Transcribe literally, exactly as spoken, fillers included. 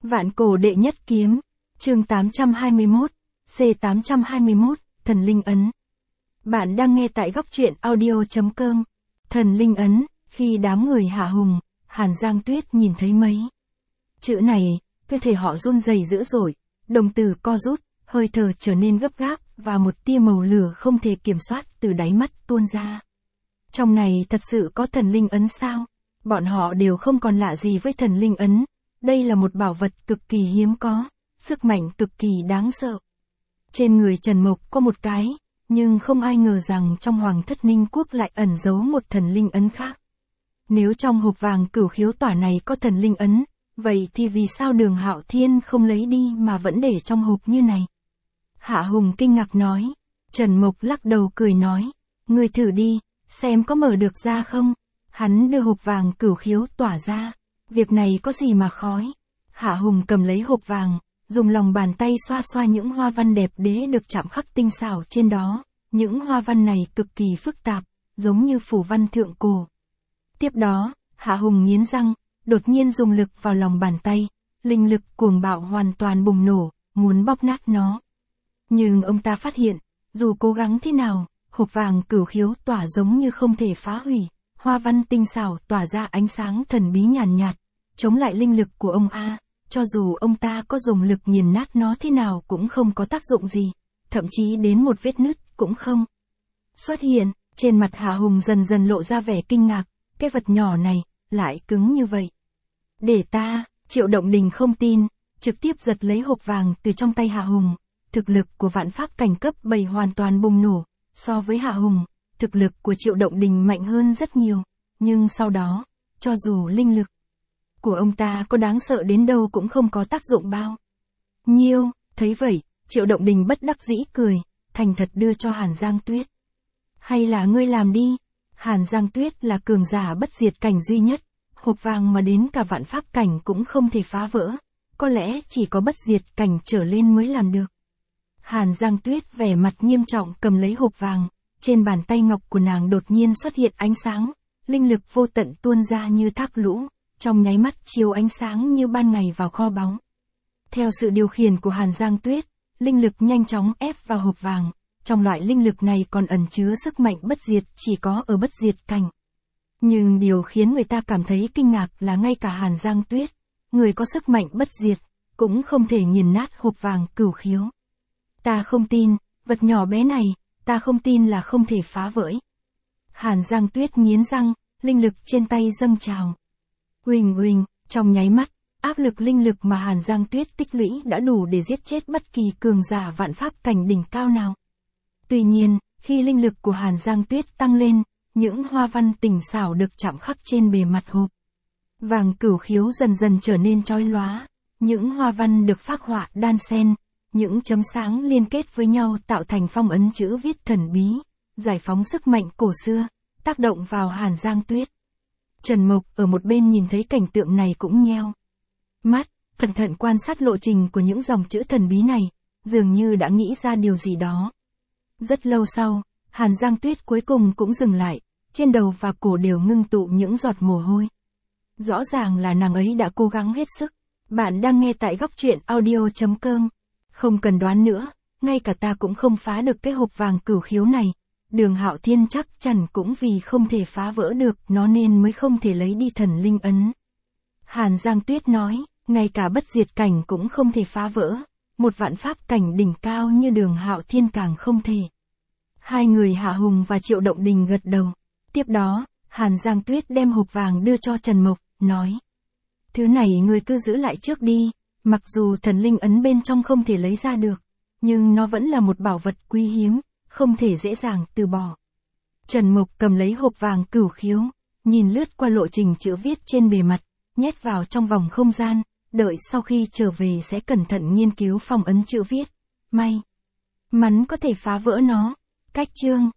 Vạn cổ đệ nhất kiếm, chương tám trăm hai mươi mốt, C tám trăm hai mươi mốt, Thần Linh Ấn. Bạn đang nghe tại góc truyện audio chấm com. Thần Linh Ấn, khi đám người hạ hùng, Hàn Giang Tuyết nhìn thấy mấy chữ này, cơ thể họ run rẩy dữ dội, đồng tử co rút, hơi thở trở nên gấp gáp, và một tia màu lửa không thể kiểm soát từ đáy mắt tuôn ra. Trong này thật sự có Thần Linh Ấn sao? Bọn họ đều không còn lạ gì với Thần Linh Ấn. Đây là một bảo vật cực kỳ hiếm có, sức mạnh cực kỳ đáng sợ. Trên người Trần Mộc có một cái, nhưng không ai ngờ rằng trong Hoàng Thất Ninh Quốc lại ẩn giấu một Thần Linh Ấn khác. Nếu trong hộp vàng cửu khiếu tỏa này có Thần Linh Ấn, vậy thì vì sao Đường Hạo Thiên không lấy đi mà vẫn để trong hộp như này? Hạ Hùng kinh ngạc nói. Trần Mộc lắc đầu cười nói, ngươi thử đi, xem có mở được ra không? Hắn đưa hộp vàng cửu khiếu tỏa ra. Việc này có gì mà khói? Hạ Hùng cầm lấy hộp vàng, dùng lòng bàn tay xoa xoa những hoa văn đẹp đẽ được chạm khắc tinh xảo trên đó. Những hoa văn này cực kỳ phức tạp, giống như phù văn thượng cổ. Tiếp đó, Hạ Hùng nghiến răng, đột nhiên dùng lực vào lòng bàn tay, linh lực cuồng bạo hoàn toàn bùng nổ, muốn bóp nát nó. Nhưng ông ta phát hiện, dù cố gắng thế nào, hộp vàng cửu khiếu tỏa giống như không thể phá hủy. Hoa văn tinh xảo tỏa ra ánh sáng thần bí nhàn nhạt, chống lại linh lực của ông A, cho dù ông ta có dùng lực nghiền nát nó thế nào cũng không có tác dụng gì, thậm chí đến một vết nứt cũng không xuất hiện. Trên mặt Hạ Hùng dần dần lộ ra vẻ kinh ngạc, cái vật nhỏ này, lại cứng như vậy. Để ta, Triệu Động Đình không tin, trực tiếp giật lấy hộp vàng từ trong tay Hạ Hùng. Thực lực của vạn pháp cảnh cấp bảy hoàn toàn bùng nổ, so với Hạ Hùng. Thực lực của Triệu Động Đình mạnh hơn rất nhiều, nhưng sau đó, cho dù linh lực của ông ta có đáng sợ đến đâu cũng không có tác dụng bao nhiêu. Thấy vậy, Triệu Động Đình bất đắc dĩ cười, thành thật đưa cho Hàn Giang Tuyết. Hay là ngươi làm đi? Hàn Giang Tuyết là cường giả bất diệt cảnh duy nhất, hộp vàng mà đến cả vạn pháp cảnh cũng không thể phá vỡ, có lẽ chỉ có bất diệt cảnh trở lên mới làm được. Hàn Giang Tuyết vẻ mặt nghiêm trọng cầm lấy hộp vàng. Trên bàn tay ngọc của nàng đột nhiên xuất hiện ánh sáng, linh lực vô tận tuôn ra như thác lũ, trong nháy mắt chiếu ánh sáng như ban ngày vào kho báu. Theo sự điều khiển của Hàn Giang Tuyết, linh lực nhanh chóng ép vào hộp vàng, trong loại linh lực này còn ẩn chứa sức mạnh bất diệt chỉ có ở bất diệt cảnh. Nhưng điều khiến người ta cảm thấy kinh ngạc là ngay cả Hàn Giang Tuyết, người có sức mạnh bất diệt, cũng không thể nghiền nát hộp vàng cửu khiếu. Ta không tin, vật nhỏ bé này, ta không tin là không thể phá vỡ. Hàn Giang Tuyết nghiến răng, linh lực trên tay dâng trào. Uỳnh uỳnh, trong nháy mắt, áp lực linh lực mà Hàn Giang Tuyết tích lũy đã đủ để giết chết bất kỳ cường giả vạn pháp cảnh đỉnh cao nào. Tuy nhiên, khi linh lực của Hàn Giang Tuyết tăng lên, những hoa văn tinh xảo được chạm khắc trên bề mặt hộp vàng cửu khiếu dần dần trở nên chói lóa. Những hoa văn được phác họa đan xen. Những chấm sáng liên kết với nhau tạo thành phong ấn chữ viết thần bí, giải phóng sức mạnh cổ xưa, tác động vào Hàn Giang Tuyết. Trần Mộc ở một bên nhìn thấy cảnh tượng này cũng nheo mắt, cẩn thận quan sát lộ trình của những dòng chữ thần bí này, dường như đã nghĩ ra điều gì đó. Rất lâu sau, Hàn Giang Tuyết cuối cùng cũng dừng lại, trên đầu và cổ đều ngưng tụ những giọt mồ hôi. Rõ ràng là nàng ấy đã cố gắng hết sức. Bạn đang nghe tại góc truyện audio chấm com. Không cần đoán nữa, ngay cả ta cũng không phá được cái hộp vàng cửu khiếu này. Đường Hạo Thiên chắc chắn cũng vì không thể phá vỡ được nó nên mới không thể lấy đi Thần Linh Ấn. Hàn Giang Tuyết nói, ngay cả bất diệt cảnh cũng không thể phá vỡ, một vạn pháp cảnh đỉnh cao như Đường Hạo Thiên càng không thể. Hai người Hạ Hùng và Triệu Động Đình gật đầu. Tiếp đó, Hàn Giang Tuyết đem hộp vàng đưa cho Trần Mộc, nói. Thứ này ngươi cứ giữ lại trước đi. Mặc dù Thần Linh Ấn bên trong không thể lấy ra được, nhưng nó vẫn là một bảo vật quý hiếm, không thể dễ dàng từ bỏ. Trần Mộc cầm lấy hộp vàng cửu khiếu, nhìn lướt qua lộ trình chữ viết trên bề mặt, nhét vào trong vòng không gian, đợi sau khi trở về sẽ cẩn thận nghiên cứu phong ấn chữ viết. May mắn có thể phá vỡ nó. Cách chương